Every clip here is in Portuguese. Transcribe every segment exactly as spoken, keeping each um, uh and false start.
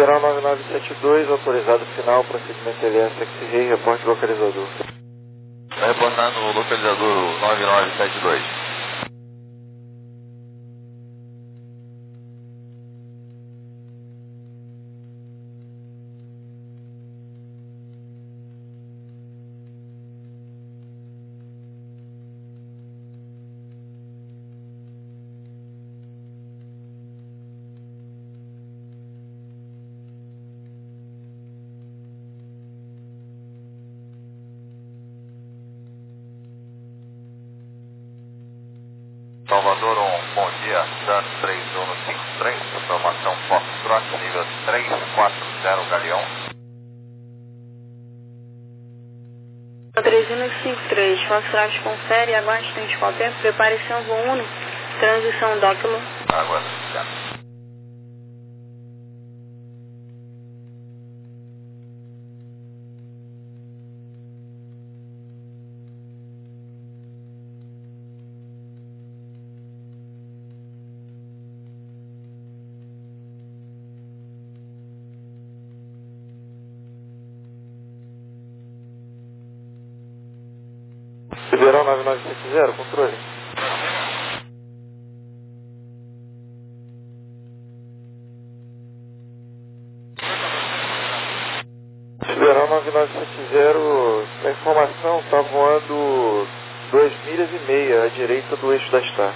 Federal nove nove sete dois, autorizado final, procedimento L S X R I, reporte localizador. Está reportando o localizador nove nove sete dois. Salvador um, bom dia, Sun três um cinco três, informação Foxtrot, nível três quatro zero, Galeão. três um cinco três, Foxtrot confere, aguarde tente qualquer, prepare-se ao voo um, transição Dóquilo. Aguardo, já. Federal nove nove sete zero, controle. Federal nove nove sete zero, a informação está voando duas milhas e meia à direita do eixo da Star.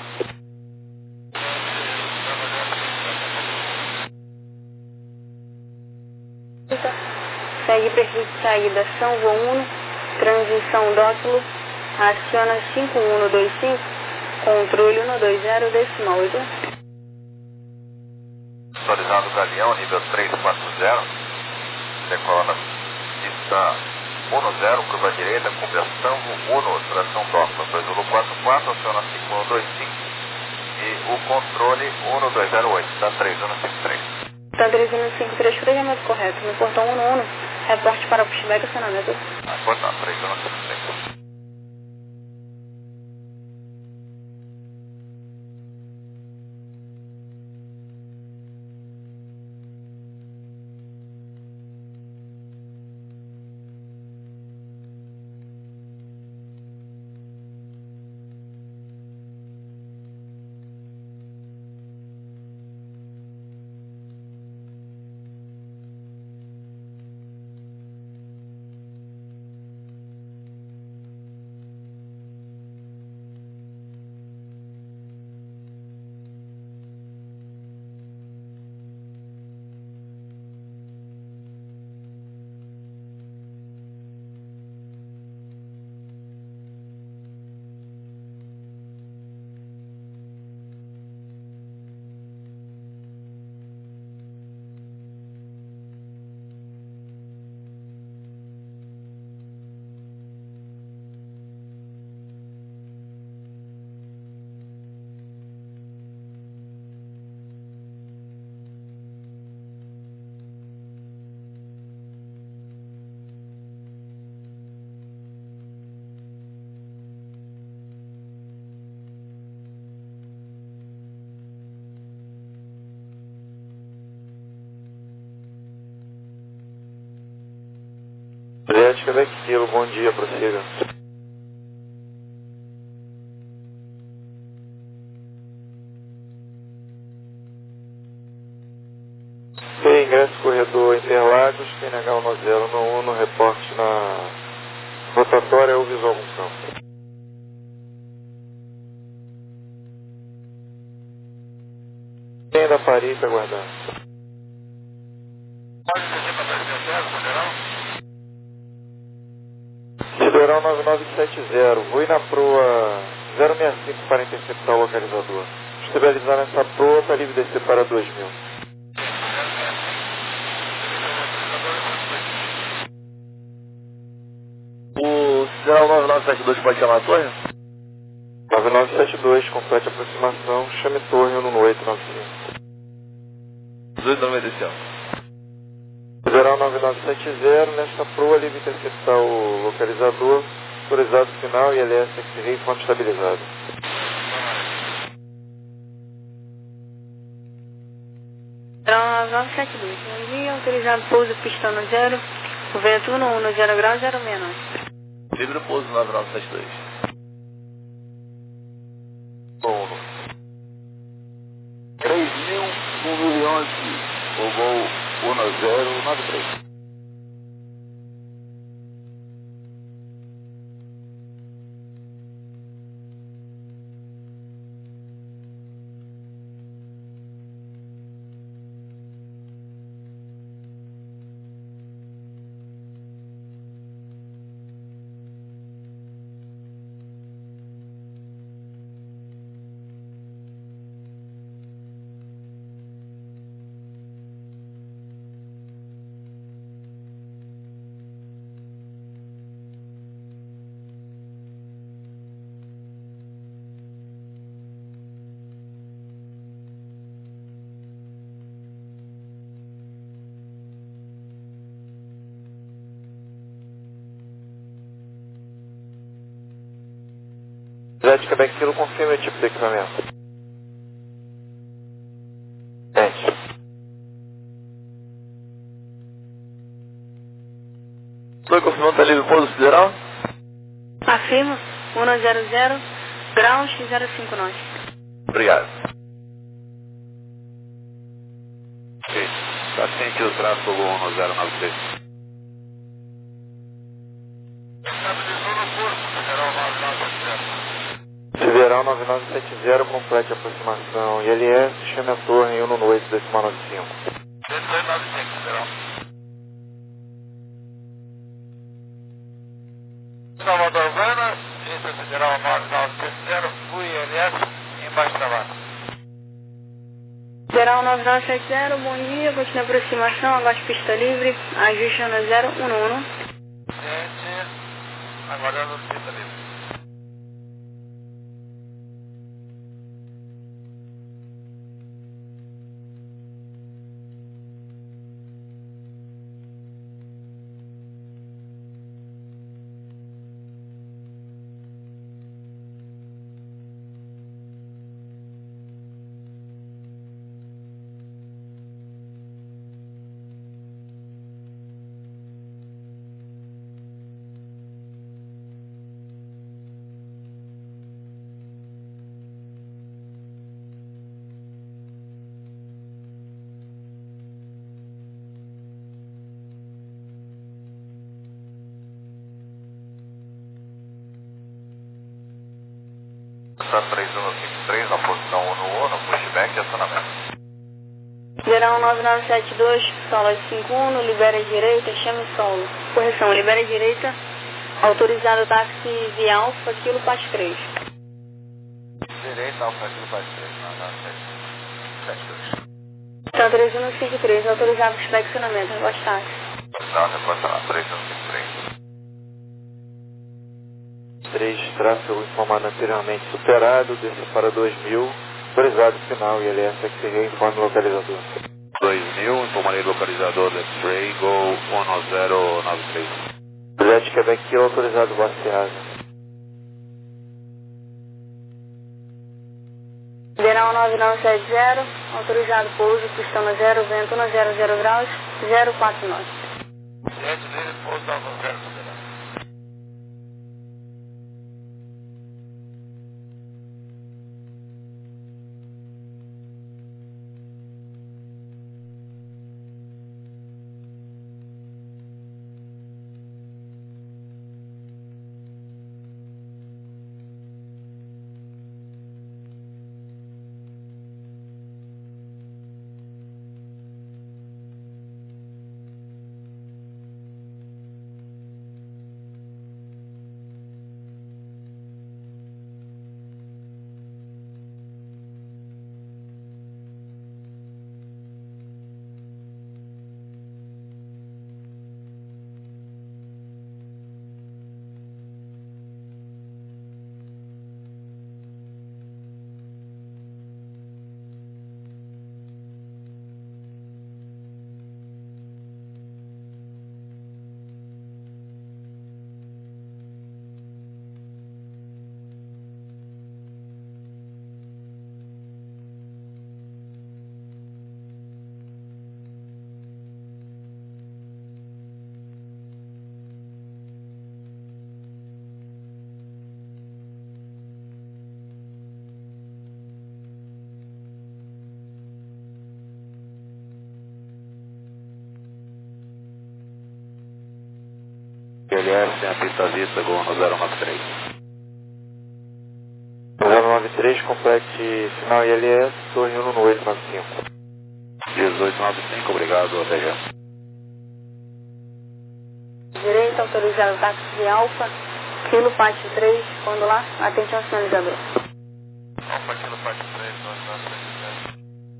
Segue perfil de saída São Voo um, transição Dóquilo, aciona cinco um dois cinco, controle um dois zero, decimal oito. Autorizado Galeão, nível três quatro zero, decola na pista um zero, curva direita, conversão um, tração Dóquilo, dois um quatro quatro, aciona cinco um dois cinco e o controle um dois zero oito, está três um cinco três. Está três um cinco três, cruzamento correto, no portão um um, reporte para pushback, acionamento. Ah, portão três um cinco três. Juliette, Quebec Kilo, bom dia, prossiga. Ok, ingresso corredor Interlagos, T N H um zero um um, reporte na rotatória ou visual com campo. Quem da Paris está aguardando? Pode descer para dois mil zero, Federal? Federal nove nove sete zero, voe na proa zero seis cinco para interceptar o localizador. Estabilizar nessa proa, está livre descer para dois mil. O Federal nove nove sete dois pode chamar a torre? nove nove sete dois, complete a aproximação, chame torre um oito nove cinco. dezoito noventa e cinco. Federal nove nove sete zero, nesta proa, livre interceptar o localizador, autorizado final e L S X R I, fonte estabilizada. nove nove sete dois. Bom dia, autorizado pouso pista no zero, o vento um no zero grau, zero seis nove. Livre pouso nove nove sete dois. Bom, três mil, um mil e onze, o voo um zero nove três. Jet Quebec Kilo, confirme o tipo de equipamento. Gente. Estou confirmando, tá livre pouso sideral? Afirma, um zero zero, graus zero cinco nove. Obrigado. Ok. Está sentindo o tráfego um zero nove três. estabilizou no curso, Federal nove nove sete zero. Sideral nove nove sete zero, complete a aproximação. I L S, chame a torre um no oito decimal nove cinco. dezesseis nove cinco, Federal. Salvador Buenas, Vista Federal nove nove sete zero, fui I L S, embaixo da vaga. Federal nove nove sete zero, bom dia, continua a aproximação, aguarde pista livre, ajuste no zero um um. Gente, aguardando pista livre. Está três um cinco três na posição um no um, no pushback e acionamento. Federal nove nove sete dois, solo cinco um, libera a direita, chame solo. Correção, libera a direita, autorizado táxi via Alfa, quilo parte três. Direita, Alfa Kilo parte três, nove nove sete dois. Então, três um cinco três, autorizado para estacionamento, aguarde táxi. Tá, reportado, três um cinco três. três, tráfego informado anteriormente superado, desça para dois mil, autorizado final I L S, X-Ray, informe o localizador. dois mil, informarei localizador do X-Ray, Go um zero nove três. Jet Quebec Kilo, autorizado Boa Seasa. Federal nove nove sete zero, autorizado pouso, pista no zero, vento no zero zero graus, zero quatro nove. Gente livre, pouso da no zero, Federal. L S tem a pista vista, Gol no zero nove três. zero nove três, complete sinal I L S, Torre um no oito nove cinco. dezoito nove cinco, obrigado, O T G. Direita, autorizado táxi de Alfa, Kilo Pátio três, quando lá, atenção sinalizador. Alfa Kilo Pátio três, nove nove três.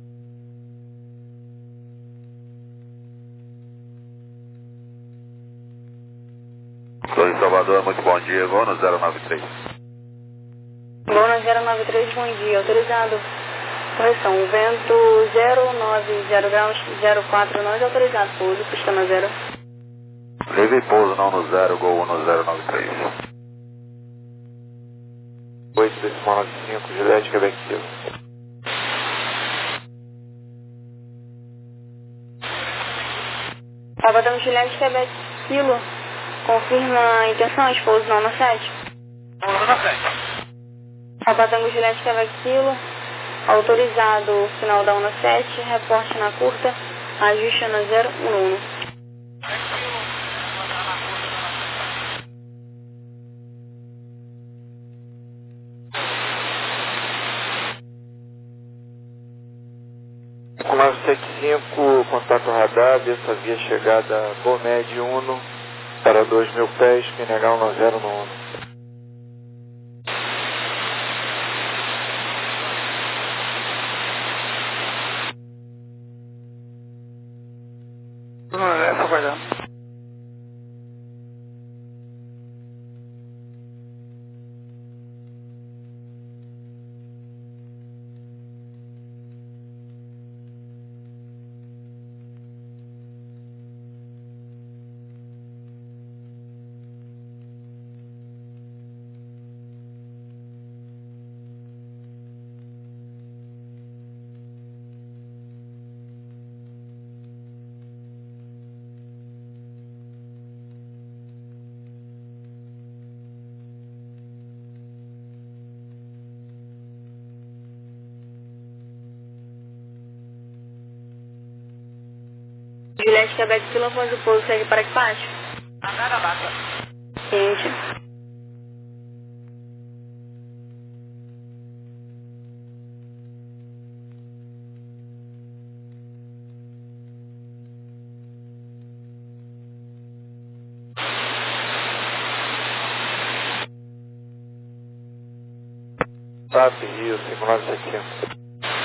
Torre Salvador, muito bom dia, Gol no zero nove três. Gol no zero nove três, bom dia, autorizado. Correção, vento zero nove zero graus, zero quatro nove, autorizado, pouso, sistema zero. Livre pouso não no zero, Gol no zero nove três. oito decimal nove cinco, Juliette, Quebec Kilo. Salvador Juliette, Quebec Kilo, confirma a intenção, pouso não no sete. Pouso na frente. Salvador Juliette, Quebec Kilo, autorizado, final da U N A sete, reporte na curta, ajuste na zero um um. cinco nove sete cinco, contato radar, dessa via chegada Gomed Uno, para dois mil pés, P N H um zero no Uno. Essa vai dar. Juliette, Quebec Kilo, após o pouso, segue para equipagem. Agora bata. Quente. T A P Rio cinco nove sete cinco.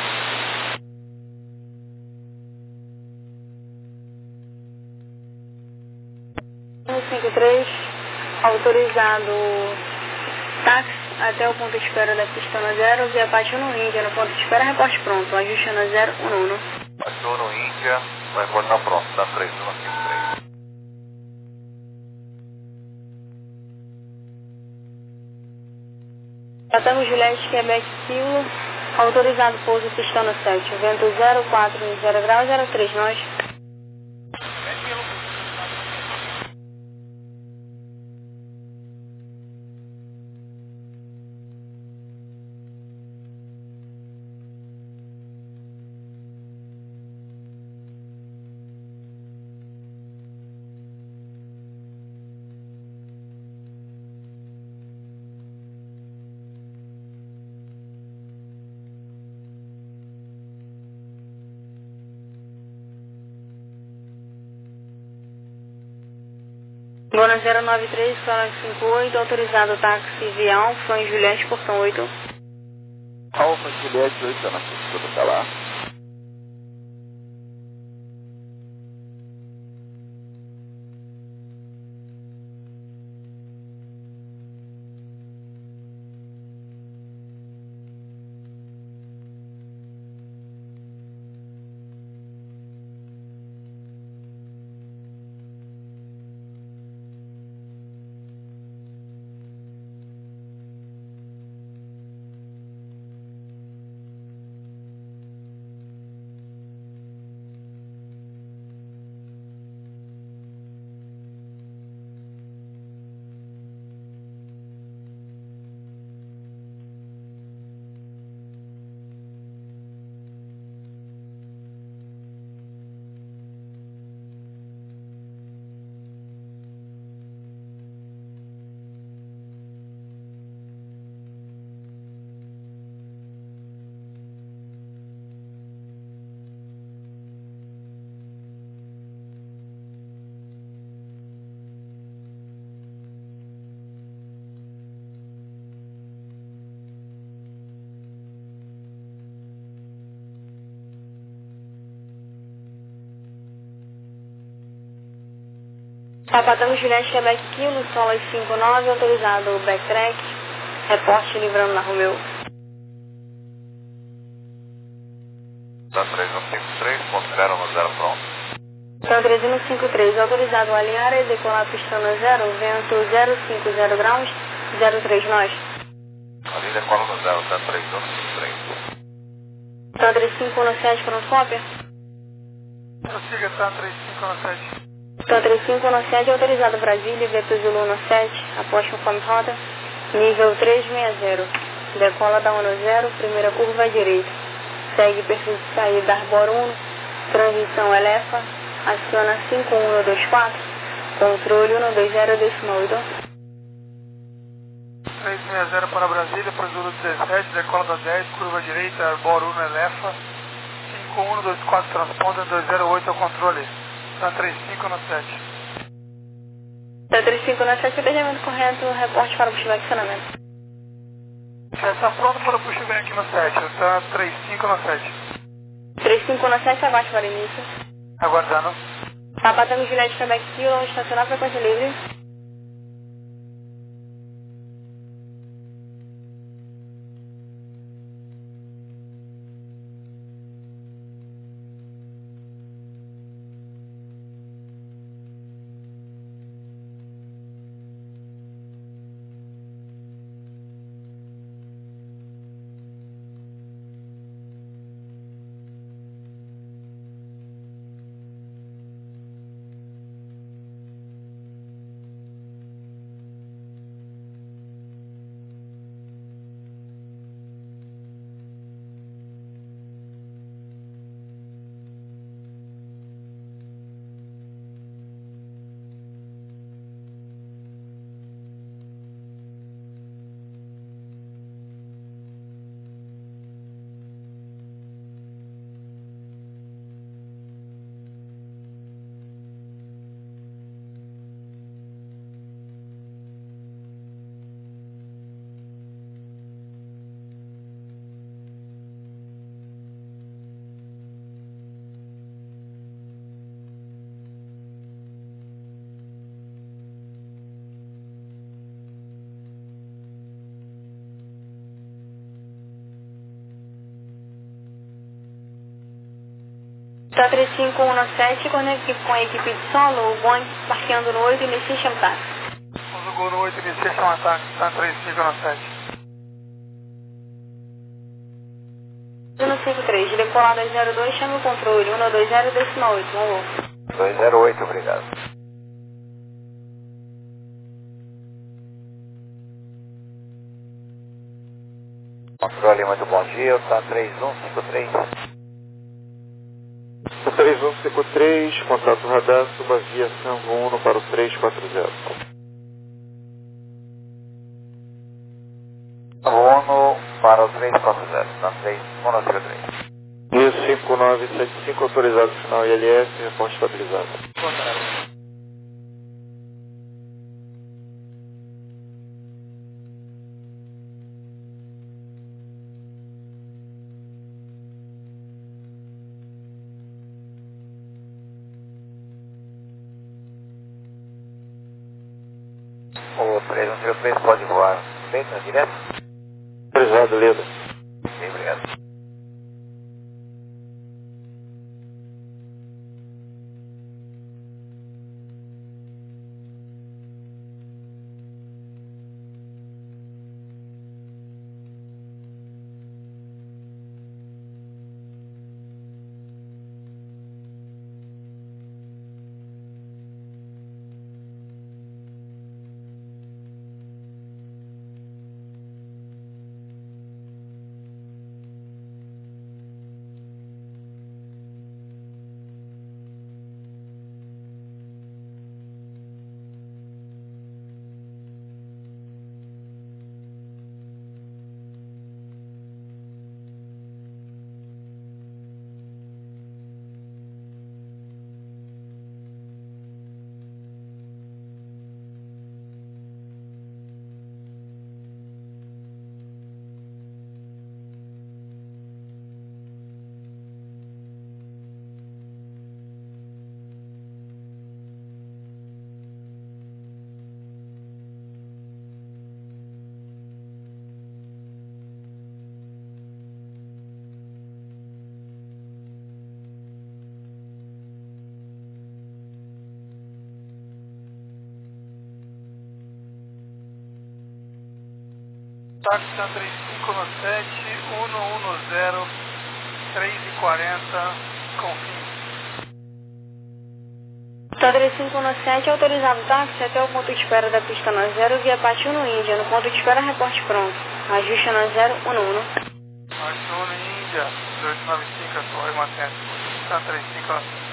um cinco três, autorizado táxi até o ponto de espera da pista na zero, via Pátio no Índia, no ponto de espera, reporte pronto, ajuste na zero um um. Passou no Índia, vai reportar pronto, tá três um cinco três. Tratamos Juliette, Quebec Kilo, autorizado pouso pista no sete, vento zero quatro zero graus, zero três nós. Gol zero nove três, Sala cinco oito, autorizado táxi via Alfa em Juliette, portão oito. Alfa Juliette oito, na tudo tá lá. Sapatão Juliette, Quebec Kilo, Solas cinco nove, autorizado backtrack, reporte livrando na Romeu. Tá três um cinco três, ponto zero um zero pronto. Então três um cinco três, autorizado alinhar e decolar pistão no zero, vento zero cinco zero graus, zero três nós. Ali decola no zero, tá três um cinco três. Então três cinco um sete, pronto cópia. Prossiga, tá três cinco um sete. Então três cinco um sete, autorizado Brasília, Vento Zulu no sete, após conforme rota, nível três seis zero. Decola da um zero, primeira curva à direita. Segue perfil de saída Arbor um, transição Elefa, aciona cinco um dois quatro, controle um dois zero decimal oito. três seis zero para Brasília, para Zulu dezessete, decola da dez, curva direita, Arbor um, Elefa, cinco um dois quatro, transponder dois zero oito ao controle, tá três cinco um sete. Então três cinco um sete, planejamento correto, reporte para o pushback acionamento. Já está pronto para o pushback no sete, tá três cinco um sete. três cinco um sete, abaixo para início. Aguardando. Sapatão Juliette, Quebec Kilo, estacionar frequência livre. Tá três cinco um sete, conecte com a equipe de solo, o Boeing parqueando no oito, inicia chama táxi. Usa o Gol no oito, inicia chama táxi, tá três cinco um sete. um cinco três, decolada zero dois, chame o controle, um dois zero decimal oito, vamos. dois zero oito, obrigado. Controle, muito bom dia, tá três um cinco três. três um cinco três, contato radar, suba via Sango um para o três quatro zero. Sango um para o três quatro zero, tá três um cinco três. Rio cinco nove sete cinco, autorizado final I L S, reporte estabilizado. O três um cinco três pode voar bem na direto? Autorizado, Leda. Bem, obrigado. táxi Santa três cinco um sete, um um zero, três e quarenta, com fim. Santa três cinco um sete, autorizado o táxi até o ponto de espera da pista na zero, via Patinho Índia, no ponto de espera, reporte pronto. Ajuste na zero um um. Patinho Índia, dois nove cinco, atual mantém. Santa três cinco um sete.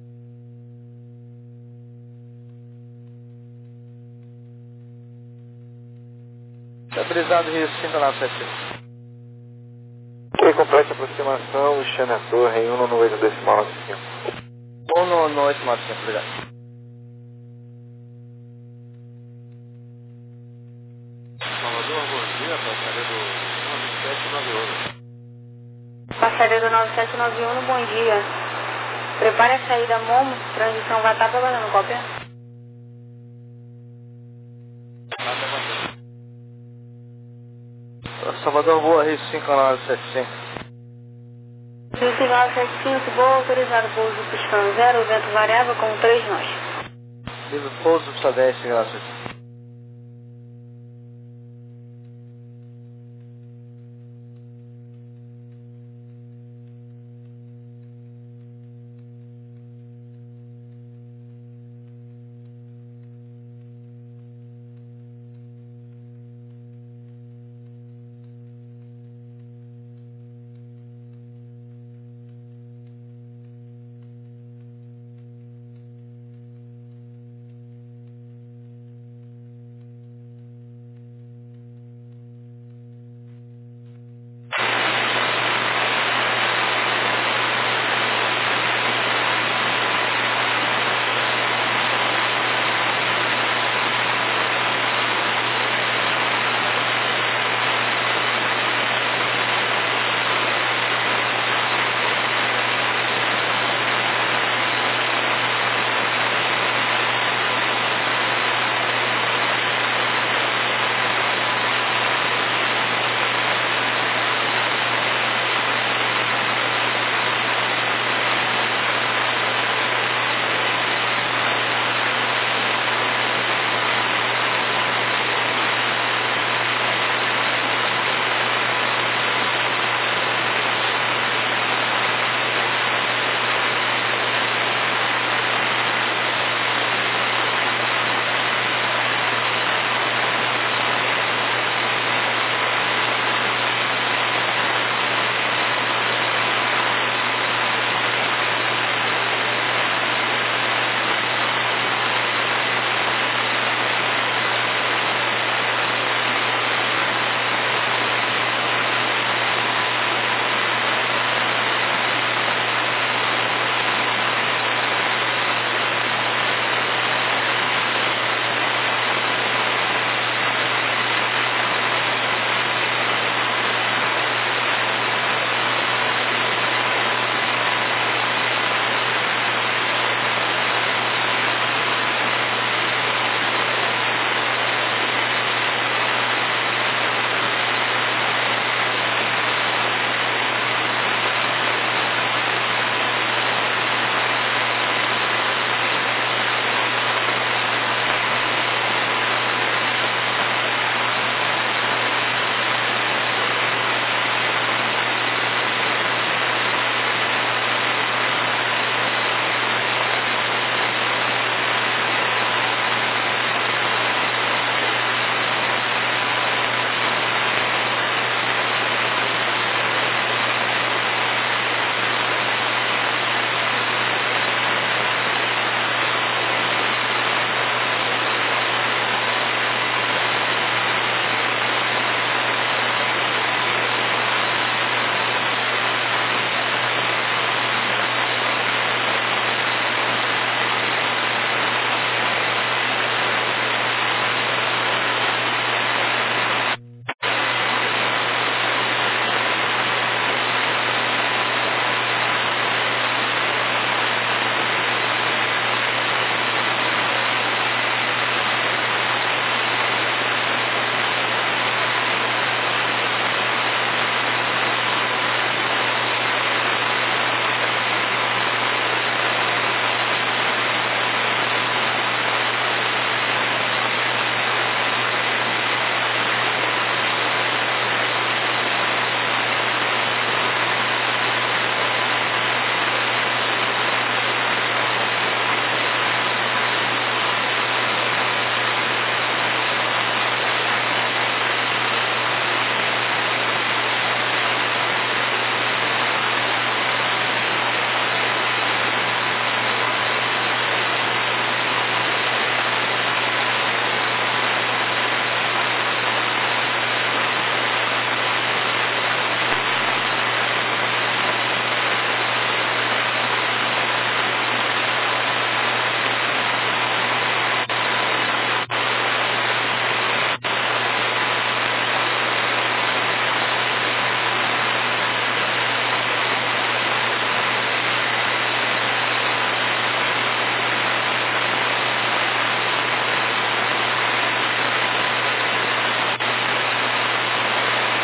Autorizado Rio cinco nove sete. Ok, complete a aproximação, Xana Torre em um nove oito decimal nove cinco. um nove oito nove cinco, obrigado. Salvador, bom dia, passageiro nove sete nove um. Passageiro nove sete nove um, bom dia. Prepare a saída Momo, transição Vatapa, valendo cópia. Salvador, Boa, Rio cinco nove sete cinco. Rio cinco nove sete cinco, boa, autorizado pouso pistão zero, vento variável com três nós. Livre pouso, pista dez, graças.